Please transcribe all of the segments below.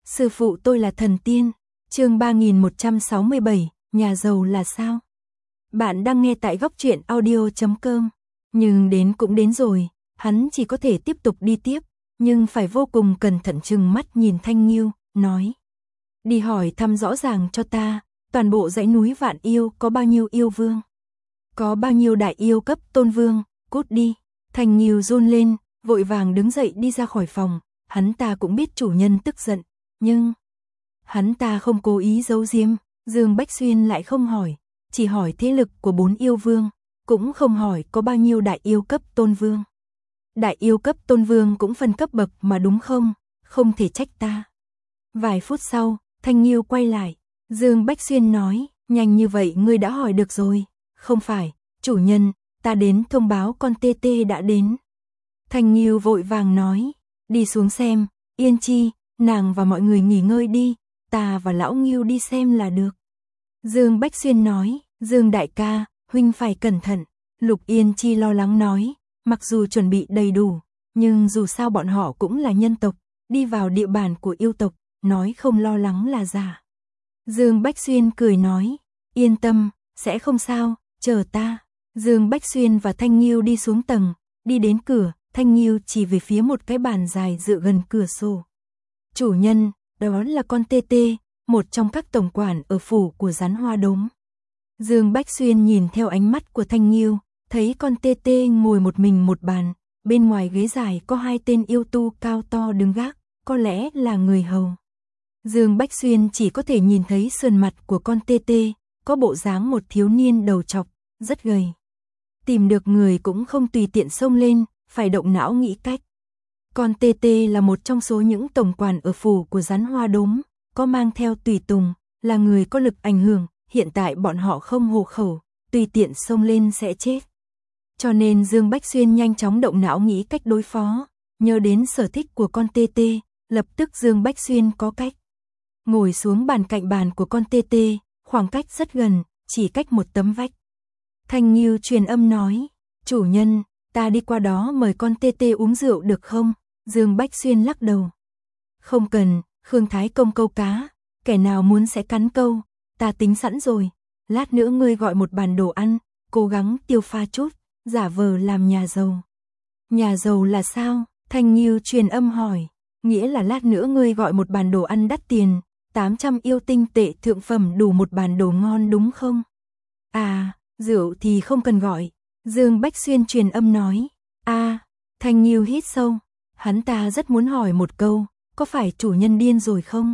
Sư phụ tôi là thần tiên. Chương 3167, nhà giàu là sao? Bạn đang nghe tại góc truyện audio.com. Nhưng đến cũng đến rồi, hắn chỉ có thể tiếp tục đi tiếp, nhưng phải vô cùng cẩn thận trừng mắt nhìn Thanh Nghiêu, nói: đi hỏi thăm rõ ràng cho ta, toàn bộ dãy núi Vạn Yêu có bao nhiêu yêu vương? Có bao nhiêu đại yêu cấp tôn vương? Cút đi. Thanh Nghiêu run lên, vội vàng đứng dậy đi ra khỏi phòng. Hắn ta cũng biết chủ nhân tức giận, nhưng hắn ta không cố ý giấu giếm. Dương Bách Xuyên lại không hỏi, chỉ hỏi thế lực của 4 yêu vương, cũng không hỏi có bao nhiêu đại yêu cấp tôn vương. Đại yêu cấp tôn vương cũng phân cấp bậc mà đúng không? Không thể trách ta. Vài phút sau, Thanh Nghiêu quay lại. Dương Bách Xuyên nói: nhanh như vậy ngươi đã hỏi được rồi. Không phải, chủ nhân, ta đến thông báo con tê tê đã đến. Thanh Nghiêu vội vàng nói: đi xuống xem, Yên Chi, nàng và mọi người nghỉ ngơi đi, ta và lão Nghiêu đi xem là được. Dương Bách Xuyên nói: Dương đại ca, huynh phải cẩn thận. Lục Yên Chi lo lắng nói: mặc dù chuẩn bị đầy đủ, nhưng dù sao bọn họ cũng là nhân tộc, đi vào địa bàn của yêu tộc, nói không lo lắng là giả. Dương Bách Xuyên cười nói: yên tâm, sẽ không sao, chờ ta. Dương Bách Xuyên và Thanh Nghiêu đi xuống tầng, đi đến cửa, Thanh Nghiêu chỉ về phía một cái bàn dài dựa gần cửa sổ. Chủ nhân, đó là con tê tê, một trong các tổng quản ở phủ của Rắn Hoa Đốm. Dương Bách Xuyên nhìn theo ánh mắt của Thanh Nghiêu, thấy con tê tê ngồi một mình một bàn, bên ngoài ghế dài có 2 tên yêu tu cao to đứng gác, có lẽ là người hầu. Dương Bách Xuyên chỉ có thể nhìn thấy sườn mặt của con tê tê, có bộ dáng một thiếu niên đầu trọc, rất gầy. Tìm được người cũng không tùy tiện xông lên, phải động não nghĩ cách. Con tê tê là một trong số những tổng quản ở phủ của Rắn Hoa Đốm, có mang theo tùy tùng, là người có lực ảnh hưởng, hiện tại bọn họ không hộ khẩu, tùy tiện xông lên sẽ chết. Cho nên Dương Bách Xuyên nhanh chóng động não nghĩ cách đối phó, nhớ đến sở thích của con tê tê, lập tức Dương Bách Xuyên có cách. Ngồi xuống bàn cạnh bàn của con tê tê, khoảng cách rất gần, chỉ cách một tấm vách. Thanh Nghiêu truyền âm nói: chủ nhân, ta đi qua đó mời con tê tê uống rượu được không? Dương Bách Xuyên lắc đầu: không cần, Khương Thái Công câu cá, kẻ nào muốn sẽ cắn câu, ta tính sẵn rồi. Lát nữa ngươi gọi một bàn đồ ăn, cố gắng tiêu pha chút, giả vờ làm nhà giàu. Nhà giàu là sao? Thanh Nghiêu truyền âm hỏi. Nghĩa là lát nữa ngươi gọi một bàn đồ ăn đắt tiền, 800 yêu tinh tệ thượng phẩm đủ một bàn đồ ngon đúng không? À, rượu thì không cần gọi. Dương Bách Xuyên truyền âm nói. Thanh Nghiêu hít sâu. Hắn ta rất muốn hỏi một câu, có phải chủ nhân điên rồi không?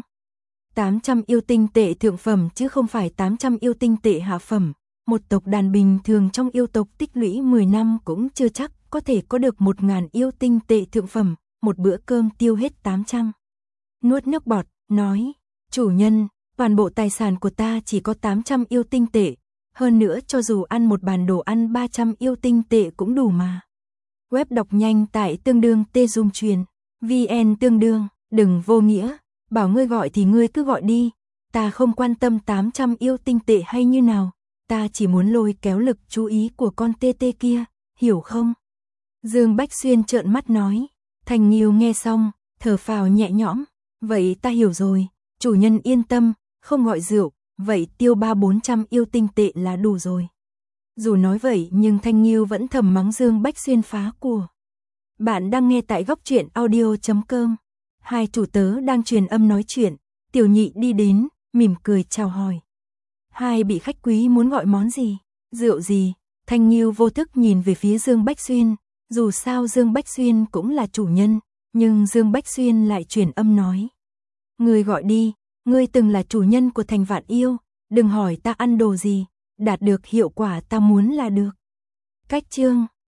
800 yêu tinh tệ thượng phẩm chứ không phải 800 yêu tinh tệ hạ phẩm. Một tộc đàn bình thường trong yêu tộc tích lũy 10 năm cũng chưa chắc có thể có được 1000 yêu tinh tệ thượng phẩm, một bữa cơm tiêu hết 800. Nuốt nước bọt, nói: chủ nhân, toàn bộ tài sản của ta chỉ có 800 yêu tinh tệ, hơn nữa cho dù ăn một bàn đồ ăn 300 yêu tinh tệ cũng đủ mà. Web đọc nhanh tại tương đương tê dung truyền, VN tương đương, đừng vô nghĩa, bảo ngươi gọi thì ngươi cứ gọi đi, ta không quan tâm 800 yêu tinh tệ hay như nào, ta chỉ muốn lôi kéo lực chú ý của con tê tê kia, hiểu không? Dương Bách Xuyên trợn mắt nói. Thanh Nghiêu nghe xong, thở phào nhẹ nhõm, vậy ta hiểu rồi, chủ nhân yên tâm, không gọi rượu, vậy tiêu 300-400 yêu tinh tệ là đủ rồi. Dù nói vậy nhưng Thanh Nghiêu vẫn thầm mắng Dương Bách Xuyên phá của. Bạn đang nghe tại góc truyện audio.com. Hai chủ tớ đang truyền âm nói chuyện, Tiểu Nhị đi đến, mỉm cười chào hỏi. Hai vị khách quý muốn gọi món gì? Rượu gì? Thanh Nghiêu vô thức nhìn về phía Dương Bách Xuyên, dù sao Dương Bách Xuyên cũng là chủ nhân, nhưng Dương Bách Xuyên lại truyền âm nói. Ngươi gọi đi, ngươi từng là chủ nhân của thành Vạn Yêu, đừng hỏi ta ăn đồ gì, đạt được hiệu quả ta muốn là được. Cách chương